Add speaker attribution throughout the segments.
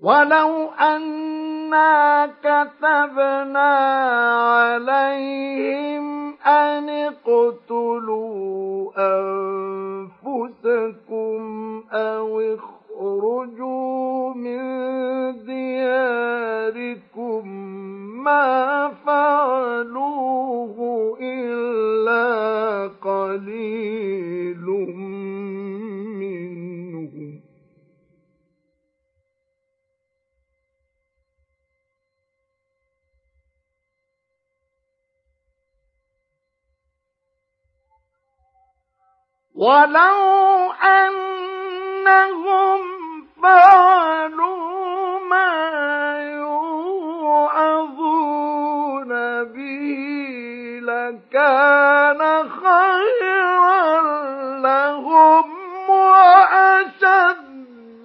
Speaker 1: ولو أنا كتبنا عليهم أن اقتلوا أنفسكم أو اخرجوا من دياركم ما فعلوه إلا قليل منهم ولو أنهم فعلوا ما يوعظون به لكان خيرا لهم وأشد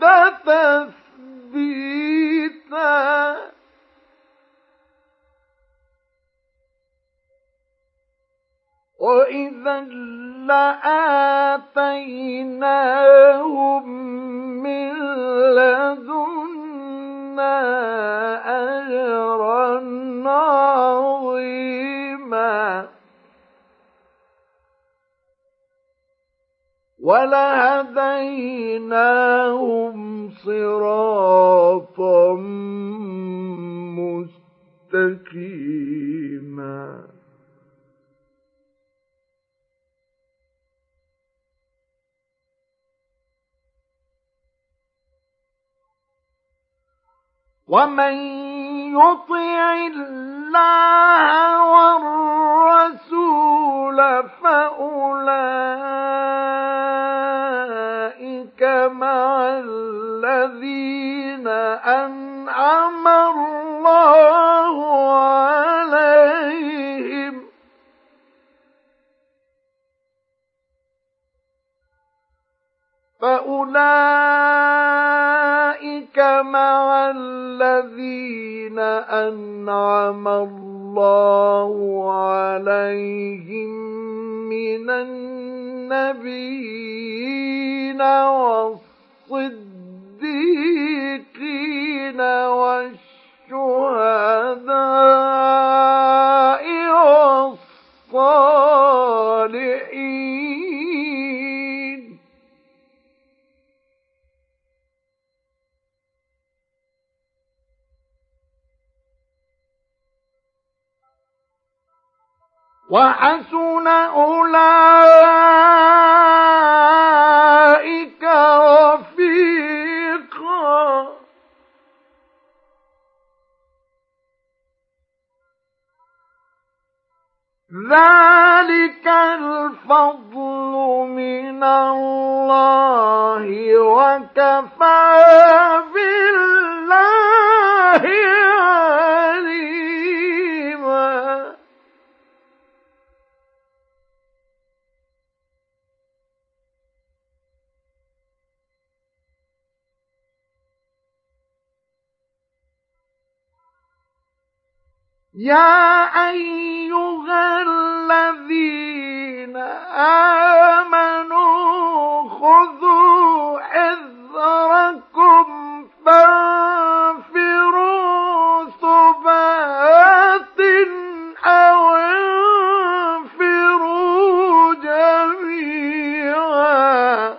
Speaker 1: تثبيتا وإذا لآتيناهم من لدنا أجرا عظيما ولهديناهم صراطا مستقيما ومن يطع الله والرسول فأولئك مع الذين أنعم الله عليهم الذين أنعم الله عليهم من النبيين والصديقين والشهداء والصالحين وحسن أولئك رفيقا ذلك الفضل من الله وكفى بالله عليما يا أيها الذين آمنوا خذوا حذركم فانفروا ثبات أو انفروا جميعا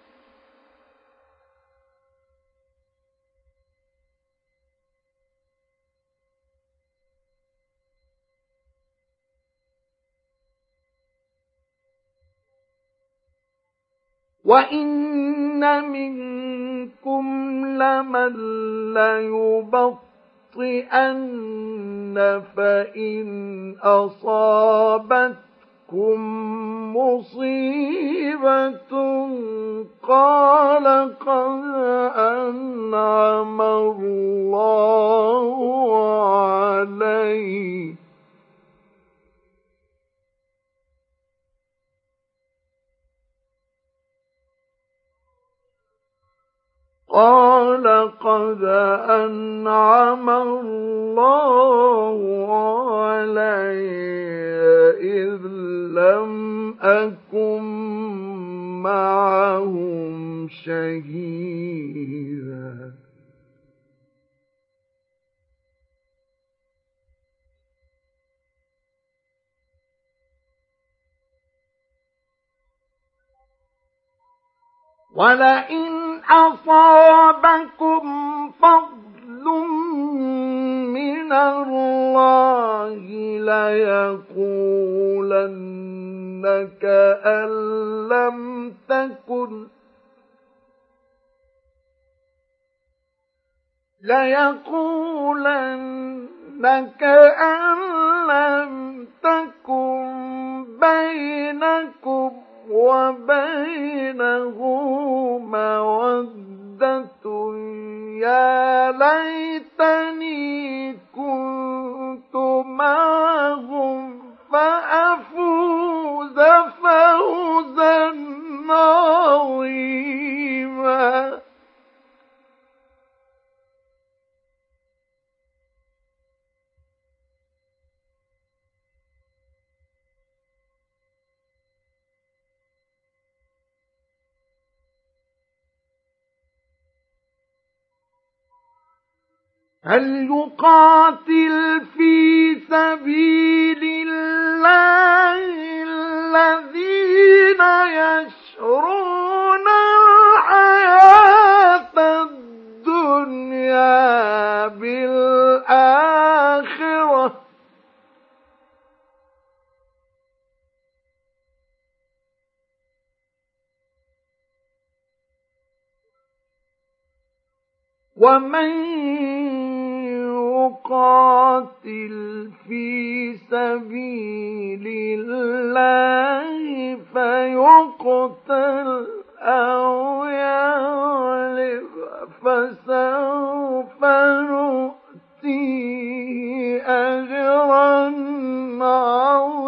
Speaker 1: وَإِنَّ مِنكُمْ لَمَن لَّيُبَطِّئَنَّ فَإِنْ أَصَابَتْكُم مُّصِيبَةٌ قَالَ قَدْ أَنْعَمَ اللَّهُ عَلَيَّ قال قد أنعم الله علي إذ لم أكن معهم شهيدا ولئن أصابكم فضل من الله ليقولن كأن لم تكن بينكم وبينه مودة يا ليتني كنت معهم فأفوز فوزا عظيما. هل يقاتل في سبيل الله الذين يشرون الحياة الدنيا بالآخرة ومن يقاتل في سبيل الله فيقتل أو يغلب فسوف نؤتيه أجرا عظيما.